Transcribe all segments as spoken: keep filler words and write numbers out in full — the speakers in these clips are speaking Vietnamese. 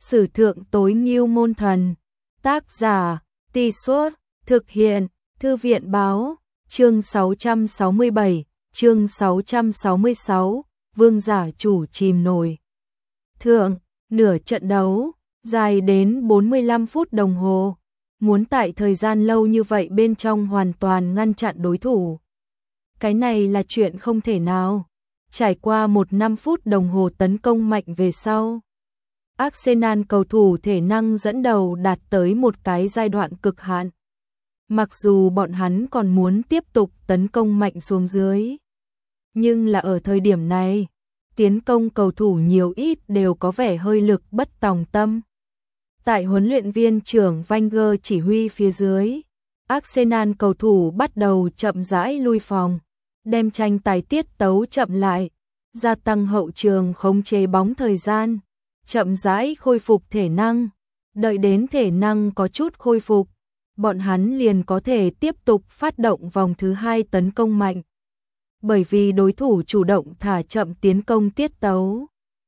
Sử thượng tối ngưu môn thần. Tác giả, Tì Suốt, thực hiện, Thư viện báo, chương sáu trăm sáu mươi bảy, chương sáu trăm sáu mươi sáu, vương giả chủ chìm nổi. Thượng, nửa trận đấu, dài đến bốn mươi lăm phút đồng hồ. Muốn tại thời gian lâu như vậy bên trong hoàn toàn ngăn chặn đối thủ. Cái này là chuyện không thể nào. Trải qua một năm phút đồng hồ tấn công mạnh về sau, Arsenal cầu thủ thể năng dẫn đầu đạt tới một cái giai đoạn cực hạn. Mặc dù bọn hắn còn muốn tiếp tục tấn công mạnh xuống dưới, nhưng là ở thời điểm này, tiến công cầu thủ nhiều ít đều có vẻ hơi lực bất tòng tâm. Tại huấn luyện viên trưởng Wenger chỉ huy phía dưới, Arsenal cầu thủ bắt đầu chậm rãi lui phòng, đem tranh tài tiết tấu chậm lại, gia tăng hậu trường khống chế bóng thời gian, chậm rãi khôi phục thể năng. Đợi đến thể năng có chút khôi phục, bọn hắn liền có thể tiếp tục phát động vòng thứ hai tấn công mạnh. Bởi vì đối thủ chủ động thả chậm tiến công tiết tấu,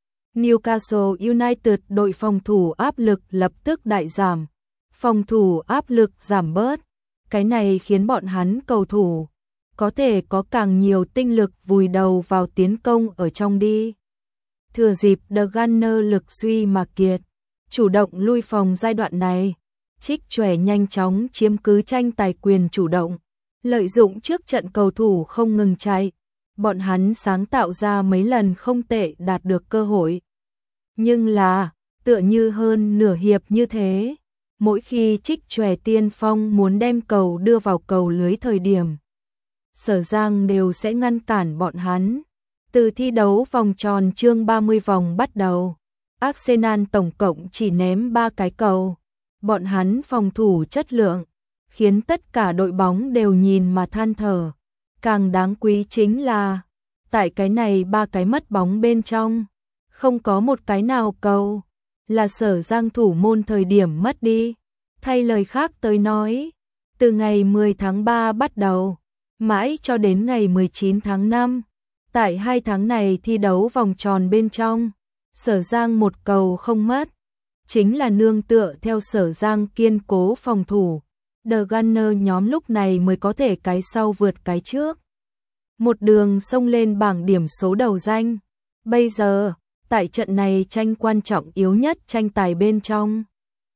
Newcastle United đội phòng thủ áp lực lập tức đại giảm, phòng thủ áp lực giảm bớt. Cái này khiến bọn hắn cầu thủ có thể có càng nhiều tinh lực vùi đầu vào tiến công ở trong đi. Thừa dịp The Gunner lực suy mà kiệt, chủ động lui phòng giai đoạn này, Trích Chòe nhanh chóng chiếm cứ tranh tài quyền chủ động, lợi dụng trước trận cầu thủ không ngừng chạy, bọn hắn sáng tạo ra mấy lần không tệ đạt được cơ hội. Nhưng là, tựa như hơn nửa hiệp như thế, mỗi khi Trích Chòe tiên phong muốn đem cầu đưa vào cầu lưới thời điểm, Sở Giang đều sẽ ngăn cản bọn hắn. Từ thi đấu vòng tròn chương ba mươi vòng bắt đầu, Arsenal tổng cộng chỉ ném ba cái cầu. Bọn hắn phòng thủ chất lượng, khiến tất cả đội bóng đều nhìn mà than thở. Càng đáng quý chính là, tại cái này ba cái mất bóng bên trong, không có một cái nào cầu là Sở Giang thủ môn thời điểm mất đi. Thay lời khác tới nói, từ ngày mười tháng ba bắt đầu, mãi cho đến ngày mười chín tháng năm, tại hai tháng này thi đấu vòng tròn bên trong, Sở Giang một cầu không mất, chính là nương tựa theo Sở Giang kiên cố phòng thủ, The Gunner nhóm lúc này mới có thể cái sau vượt cái trước, một đường xông lên bảng điểm số đầu danh. Bây giờ, tại trận này tranh quan trọng yếu nhất tranh tài bên trong,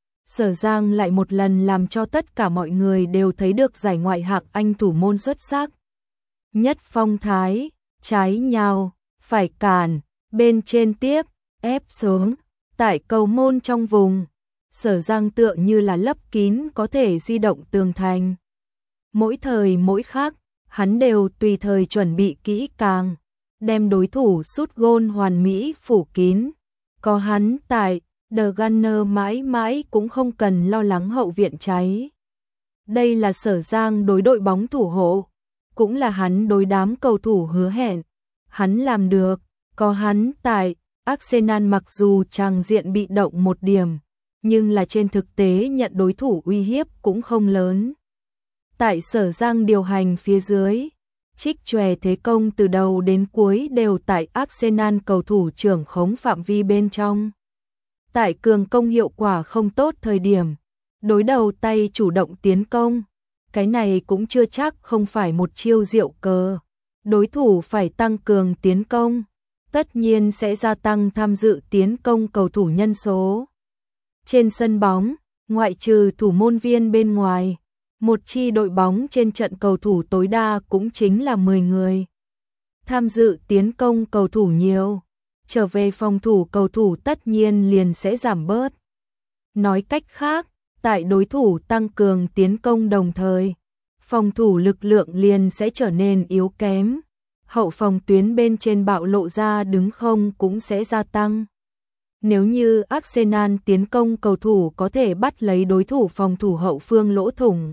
Sở Giang lại một lần làm cho tất cả mọi người đều thấy được giải ngoại hạng Anh thủ môn xuất sắc nhất phong thái. Trái nhào, phải cản, bên trên tiếp, ép xuống, tại cầu môn trong vùng, Sở Giang tựa như là lấp kín có thể di động tường thành. Mỗi thời mỗi khắc, hắn đều tùy thời chuẩn bị kỹ càng, đem đối thủ sút gôn hoàn mỹ phủ kín. Có hắn tại, The Gunner mãi mãi cũng không cần lo lắng hậu viện cháy. Đây là Sở Giang đối đội bóng thủ hộ, cũng là hắn đối đám cầu thủ hứa hẹn. Hắn làm được, có hắn tại, Arsenal mặc dù tràng diện bị động một điểm, nhưng là trên thực tế nhận đối thủ uy hiếp cũng không lớn. Tại Sở Giang điều hành phía dưới, Trích Chòe thế công từ đầu đến cuối đều tại Arsenal cầu thủ trưởng khống phạm vi bên trong. Tại cường công hiệu quả không tốt thời điểm, đối đầu tay chủ động tiến công. Cái này cũng chưa chắc không phải một chiêu diệu cờ. Đối thủ phải tăng cường tiến công, tất nhiên sẽ gia tăng tham dự tiến công cầu thủ nhân số. Trên sân bóng, ngoại trừ thủ môn viên bên ngoài, một chi đội bóng trên trận cầu thủ tối đa cũng chính là mười người. Tham dự tiến công cầu thủ nhiều, trở về phòng thủ cầu thủ tất nhiên liền sẽ giảm bớt. Nói cách khác, tại đối thủ tăng cường tiến công đồng thời, phòng thủ lực lượng liền sẽ trở nên yếu kém. Hậu phòng tuyến bên trên bạo lộ ra đứng không cũng sẽ gia tăng. Nếu như Arsenal tiến công cầu thủ có thể bắt lấy đối thủ phòng thủ hậu phương lỗ thủng,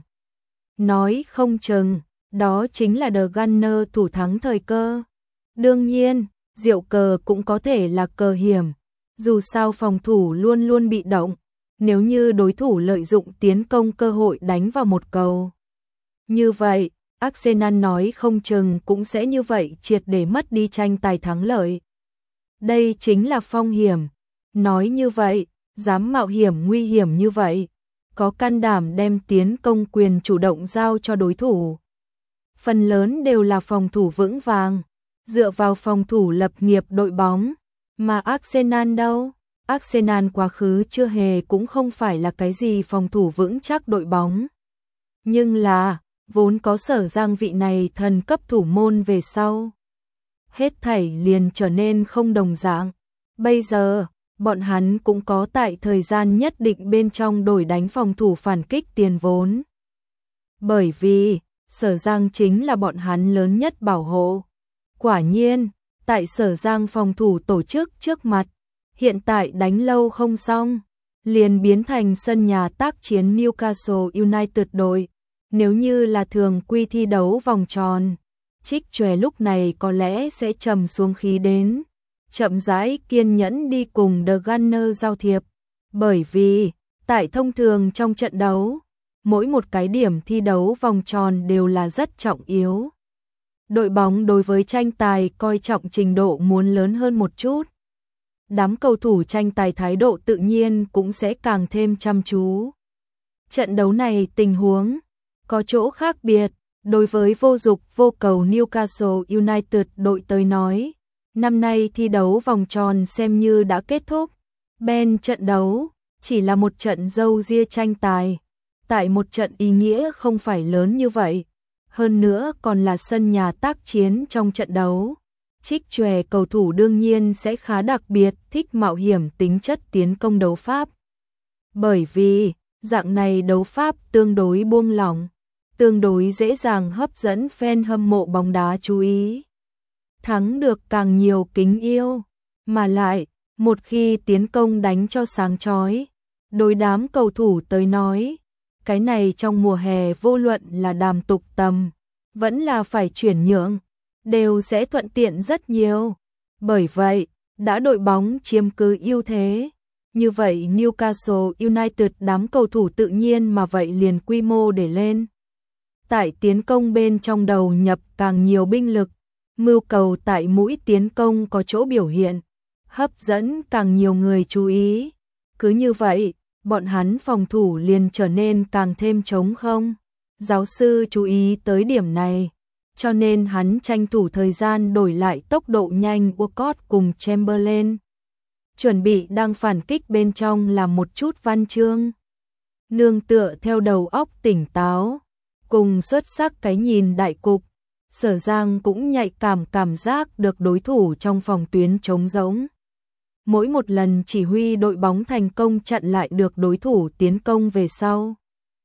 nói không chừng, đó chính là The Gunner thủ thắng thời cơ. Đương nhiên, diệu cờ cũng có thể là cờ hiểm, dù sao phòng thủ luôn luôn bị động, nếu như đối thủ lợi dụng tiến công cơ hội đánh vào một cầu. Như vậy, Arsenal nói không chừng cũng sẽ như vậy triệt để mất đi tranh tài thắng lợi. Đây chính là phong hiểm. Nói như vậy, dám mạo hiểm nguy hiểm như vậy, có can đảm đem tiến công quyền chủ động giao cho đối thủ. Phần lớn đều là phòng thủ vững vàng, dựa vào phòng thủ lập nghiệp đội bóng, mà Arsenal đâu? Arsenal quá khứ chưa hề cũng không phải là cái gì phòng thủ vững chắc đội bóng. Nhưng là, vốn có Sở Giang vị này thần cấp thủ môn về sau. Hết thảy liền trở nên không đồng dạng. Bây giờ, bọn hắn cũng có tại thời gian nhất định bên trong đổi đánh phòng thủ phản kích tiền vốn. Bởi vì, Sở Giang chính là bọn hắn lớn nhất bảo hộ. Quả nhiên, tại Sở Giang phòng thủ tổ chức trước mặt, hiện tại đánh lâu không xong, liền biến thành sân nhà tác chiến Newcastle United đội. Nếu như là thường quy thi đấu vòng tròn, Trích Chòe lúc này có lẽ sẽ trầm xuống khí đến, chậm rãi kiên nhẫn đi cùng The Gunners giao thiệp, bởi vì, tại thông thường trong trận đấu, mỗi một cái điểm thi đấu vòng tròn đều là rất trọng yếu. Đội bóng đối với tranh tài coi trọng trình độ muốn lớn hơn một chút. Đám cầu thủ tranh tài thái độ tự nhiên cũng sẽ càng thêm chăm chú. Trận đấu này tình huống có chỗ khác biệt, đối với vô dục vô cầu Newcastle United đội tới nói, năm nay thi đấu vòng tròn xem như đã kết thúc. Ben trận đấu chỉ là một trận dâu ria tranh tài, tại một trận ý nghĩa không phải lớn như vậy, hơn nữa còn là sân nhà tác chiến trong trận đấu. Trích Chòe cầu thủ đương nhiên sẽ khá đặc biệt thích mạo hiểm tính chất tiến công đấu pháp. Bởi vì, dạng này đấu pháp tương đối buông lỏng, tương đối dễ dàng hấp dẫn fan hâm mộ bóng đá chú ý. Thắng được càng nhiều kính yêu, mà lại, một khi tiến công đánh cho sáng chói, đối đám cầu thủ tới nói, cái này trong mùa hè vô luận là đàm tục tầm, vẫn là phải chuyển nhượng, đều sẽ thuận tiện rất nhiều. Bởi vậy, đã đội bóng chiếm cứ ưu thế, như vậy Newcastle United đám cầu thủ tự nhiên mà vậy liền quy mô để lên. Tại tiến công bên trong đầu nhập càng nhiều binh lực, mưu cầu tại mũi tiến công có chỗ biểu hiện, hấp dẫn càng nhiều người chú ý. Cứ như vậy, bọn hắn phòng thủ liền trở nên càng thêm trống không. Giáo sư chú ý tới điểm này, cho nên hắn tranh thủ thời gian đổi lại tốc độ nhanh Walcott cùng Chamberlain. Chuẩn bị đang phản kích bên trong là một chút văn chương. Nương tựa theo đầu óc tỉnh táo, cùng xuất sắc cái nhìn đại cục, Sở Giang cũng nhạy cảm cảm giác được đối thủ trong phòng tuyến trống rỗng. Mỗi một lần chỉ huy đội bóng thành công chặn lại được đối thủ tiến công về sau,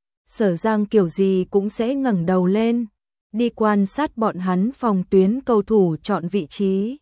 Sở Giang kiểu gì cũng sẽ ngẩng đầu lên, đi quan sát bọn hắn phòng tuyến cầu thủ chọn vị trí,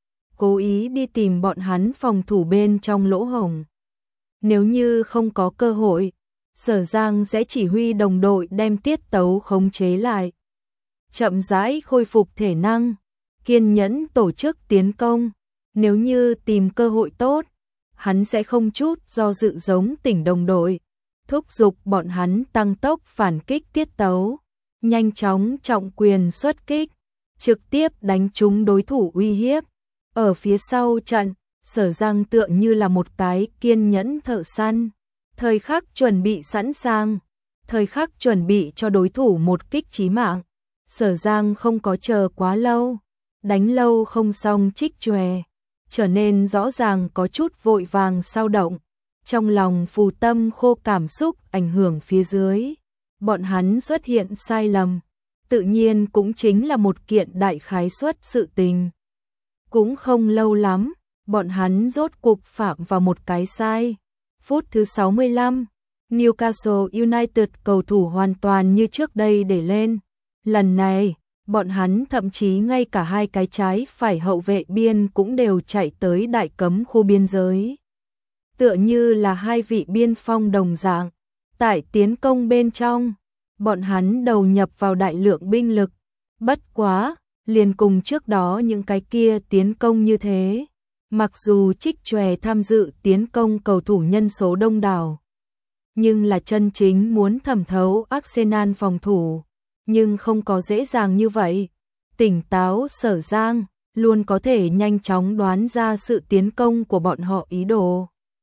cố ý đi tìm bọn hắn phòng thủ bên trong lỗ hổng. Nếu như không có cơ hội, Sở Giang sẽ chỉ huy đồng đội đem tiết tấu khống chế lại, chậm rãi khôi phục thể năng, kiên nhẫn tổ chức tiến công. Nếu như tìm cơ hội tốt, hắn sẽ không chút do dự giống tỉnh đồng đội, thúc giục bọn hắn tăng tốc phản kích tiết tấu, nhanh chóng trọng quyền xuất kích, trực tiếp đánh trúng đối thủ uy hiếp. Ở phía sau trận, Sở Giang tựa như là một cái kiên nhẫn thợ săn, thời khắc chuẩn bị sẵn sàng, thời khắc chuẩn bị cho đối thủ một kích chí mạng. Sở Giang không có chờ quá lâu, đánh lâu không xong Trích Chòe, trở nên rõ ràng có chút vội vàng sao động, trong lòng phù tâm khô cảm xúc ảnh hưởng phía dưới. Bọn hắn xuất hiện sai lầm, tự nhiên cũng chính là một kiện đại khái suất sự tình. Cũng không lâu lắm, bọn hắn rốt cuộc phạm vào một cái sai. Phút thứ sáu mươi lăm, Newcastle United cầu thủ hoàn toàn như trước đây để lên. Lần này, bọn hắn thậm chí ngay cả hai cái trái phải hậu vệ biên cũng đều chạy tới đại cấm khu biên giới. Tựa như là hai vị biên phong đồng dạng, tại tiến công bên trong, bọn hắn đầu nhập vào đại lượng binh lực, bất quá, liền cùng trước đó những cái kia tiến công như thế. Mặc dù Trích Chòe tham dự tiến công cầu thủ nhân số đông đảo, nhưng là chân chính muốn thẩm thấu Arsenal phòng thủ, nhưng không có dễ dàng như vậy. Tỉnh táo Sở Giang luôn có thể nhanh chóng đoán ra sự tiến công của bọn họ ý đồ.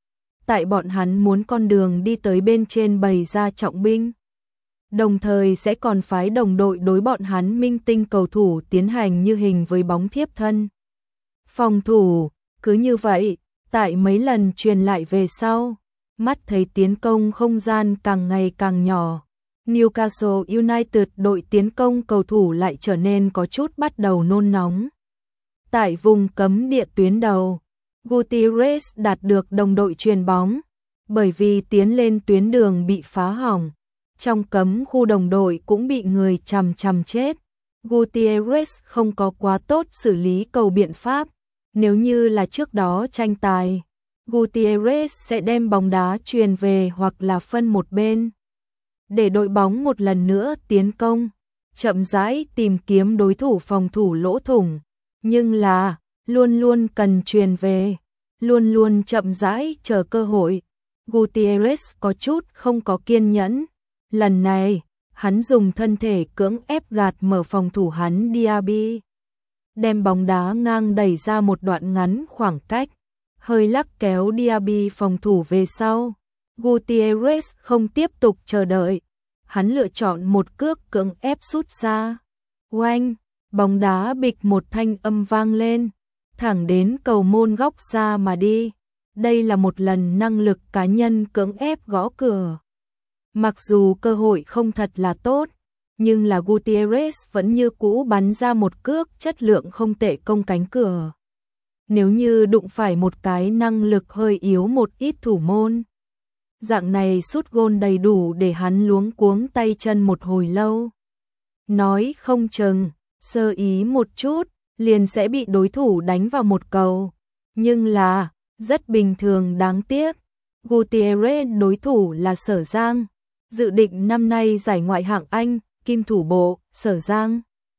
tại bọn hắn muốn con đường đi tới bên trên bày ra trọng binh. Đồng thời sẽ còn phái đồng đội đối bọn hắn minh tinh cầu thủ tiến hành như hình với bóng thiếp thân. Phòng thủ, cứ như vậy, tại mấy lần truyền lại về sau, mắt thấy tiến công không gian càng ngày càng nhỏ. Newcastle United đội tiến công cầu thủ lại trở nên có chút bắt đầu nôn nóng. Tại vùng cấm địa tuyến đầu, Gutierrez đạt được đồng đội chuyền bóng, bởi vì tiến lên tuyến đường bị phá hỏng. Trong cấm khu đồng đội cũng bị người chằm chằm chết. Gutierrez không có quá tốt xử lý cầu biện pháp. Nếu như là trước đó tranh tài, Gutierrez sẽ đem bóng đá truyền về hoặc là phân một bên, để đội bóng một lần nữa tiến công, chậm rãi tìm kiếm đối thủ phòng thủ lỗ thủng. Nhưng là, luôn luôn cần truyền về, luôn luôn chậm rãi chờ cơ hội. Gutierrez có chút không có kiên nhẫn. Lần này, hắn dùng thân thể cưỡng ép gạt mở phòng thủ hắn Diaby, đem bóng đá ngang đẩy ra một đoạn ngắn khoảng cách, hơi lắc kéo Diaby phòng thủ về sau. Gutierrez không tiếp tục chờ đợi, hắn lựa chọn một cước cưỡng ép sút xa. Oanh, bóng đá bịch một thanh âm vang lên, thẳng đến cầu môn góc xa mà đi. Đây là một lần năng lực cá nhân cưỡng ép gõ cửa. Mặc dù cơ hội không thật là tốt, nhưng là Gutierrez vẫn như cũ bắn ra một cước chất lượng không tệ công cánh cửa. Nếu như đụng phải một cái năng lực hơi yếu một ít thủ môn, dạng này sút gôn đầy đủ để hắn luống cuống tay chân một hồi lâu. Nói không chừng, sơ ý một chút, liền sẽ bị đối thủ đánh vào một cầu. Nhưng là, rất bình thường đáng tiếc, Gutierrez đối thủ là Sở Giang, dự định năm nay giải Ngoại hạng Anh, kim thủ bộ, Sở Giang.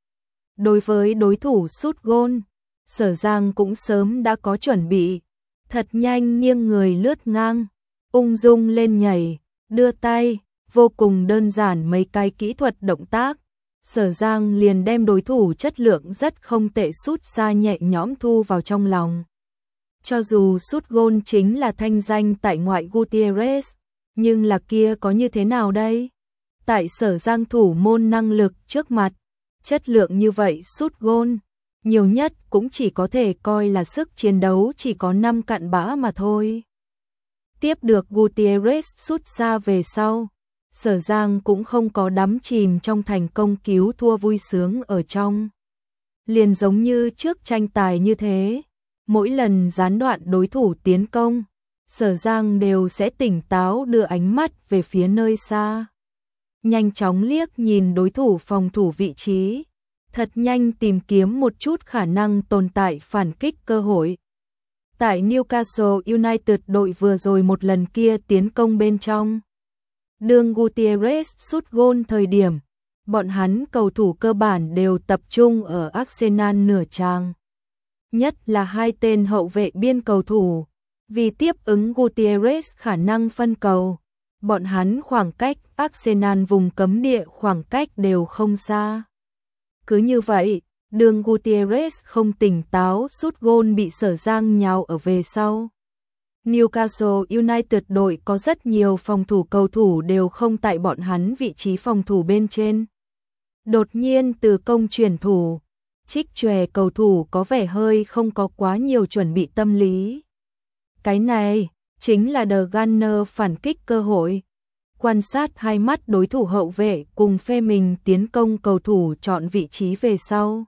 Đối với đối thủ sút gôn, Sở Giang cũng sớm đã có chuẩn bị, thật nhanh nghiêng người lướt ngang, ung dung lên nhảy, đưa tay, vô cùng đơn giản mấy cái kỹ thuật động tác. Sở Giang liền đem đối thủ chất lượng rất không tệ sút xa nhẹ nhõm thu vào trong lòng. Cho dù sút gôn chính là thanh danh tại ngoại Gutierrez, nhưng là kia có như thế nào đây? Tại Sở Giang thủ môn năng lực trước mặt, chất lượng như vậy sút gôn, nhiều nhất cũng chỉ có thể coi là sức chiến đấu chỉ có năm cặn bã mà thôi. Tiếp được Gutierrez sút xa về sau, Sở Giang cũng không có đắm chìm trong thành công cứu thua vui sướng ở trong. Liền giống như trước tranh tài như thế, mỗi lần gián đoạn đối thủ tiến công, Sở Giang đều sẽ tỉnh táo đưa ánh mắt về phía nơi xa. Nhanh chóng liếc nhìn đối thủ phòng thủ vị trí, thật nhanh tìm kiếm một chút khả năng tồn tại phản kích cơ hội. Tại Newcastle United đội vừa rồi một lần kia tiến công bên trong, đường Gutierrez sút gôn thời điểm, bọn hắn cầu thủ cơ bản đều tập trung ở Arsenal nửa tràng. Nhất là hai tên hậu vệ biên cầu thủ, vì tiếp ứng Gutierrez khả năng phân cầu, bọn hắn khoảng cách Arsenal vùng cấm địa khoảng cách đều không xa. Cứ như vậy, đường Gutierrez không tỉnh táo sút gôn bị Sở Giang nhào ở về sau. Newcastle United đội có rất nhiều phòng thủ cầu thủ đều không tại bọn hắn vị trí phòng thủ bên trên. Đột nhiên từ công chuyển thủ, trích chòe cầu thủ có vẻ hơi không có quá nhiều chuẩn bị tâm lý. Cái này chính là The Gunner phản kích cơ hội. Quan sát hai mắt đối thủ hậu vệ cùng phe mình tiến công cầu thủ chọn vị trí về sau,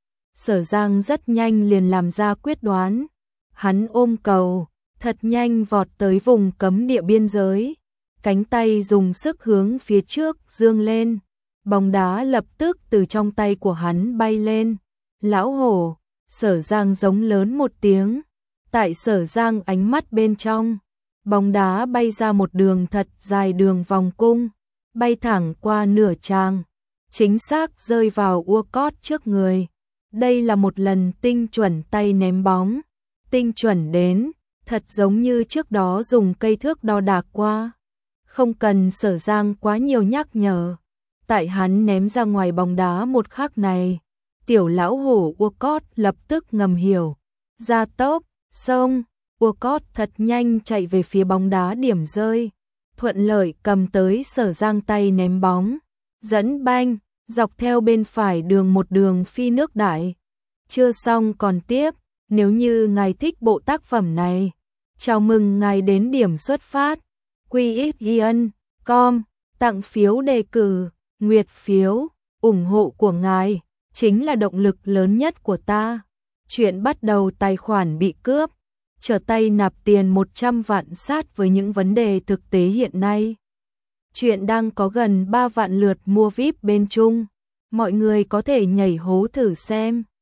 Sở Giang rất nhanh liền làm ra quyết đoán. Hắn ôm cầu, thật nhanh vọt tới vùng cấm địa biên giới, cánh tay dùng sức hướng phía trước giương lên, bóng đá lập tức từ trong tay của hắn bay lên. Lão hổ, Sở Giang giống lớn một tiếng. Tại Sở Giang ánh mắt bên trong, bóng đá bay ra một đường thật dài đường vòng cung, bay thẳng qua nửa tràng, chính xác rơi vào Walcott trước người. Đây là một lần tinh chuẩn tay ném bóng, tinh chuẩn đến, thật giống như trước đó dùng cây thước đo đạc qua. Không cần Sở Giang quá nhiều nhắc nhở, tại hắn ném ra ngoài bóng đá một khắc này, tiểu lão hổ Walcott lập tức ngầm hiểu, ra tốc, xông, Walcott thật nhanh chạy về phía bóng đá điểm rơi, thuận lợi cầm tới Sở Giang tay ném bóng, dẫn banh, dọc theo bên phải đường một đường phi nước đại. Chưa xong còn tiếp, nếu như ngài thích bộ tác phẩm này, chào mừng ngài đến điểm xuất phát, quy ích giê chấm com, tặng phiếu đề cử, nguyệt phiếu, ủng hộ của ngài chính là động lực lớn nhất của ta. Chuyện bắt đầu tài khoản bị cướp, trở tay nạp tiền một trăm vạn sát với những vấn đề thực tế hiện nay. Chuyện đang có gần ba vạn lượt mua víp bên Trung, mọi người có thể nhảy hố thử xem.